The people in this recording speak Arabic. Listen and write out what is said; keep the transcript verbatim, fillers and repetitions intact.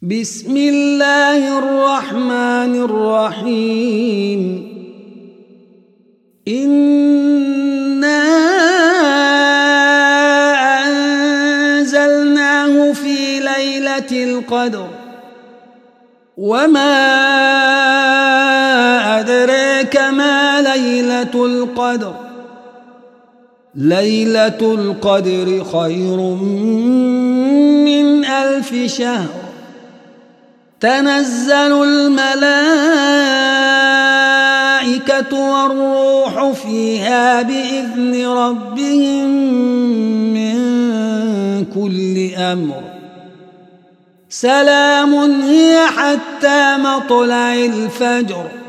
بسم الله الرحمن الرحيم إنا أنزلناه في ليلة القدر وما أدراك ما ليلة القدر ليلة القدر خير من ألف شهر تنزل الملائكة والروح فيها بإذن ربهم من كل أمر سلام هي حتى مطلع الفجر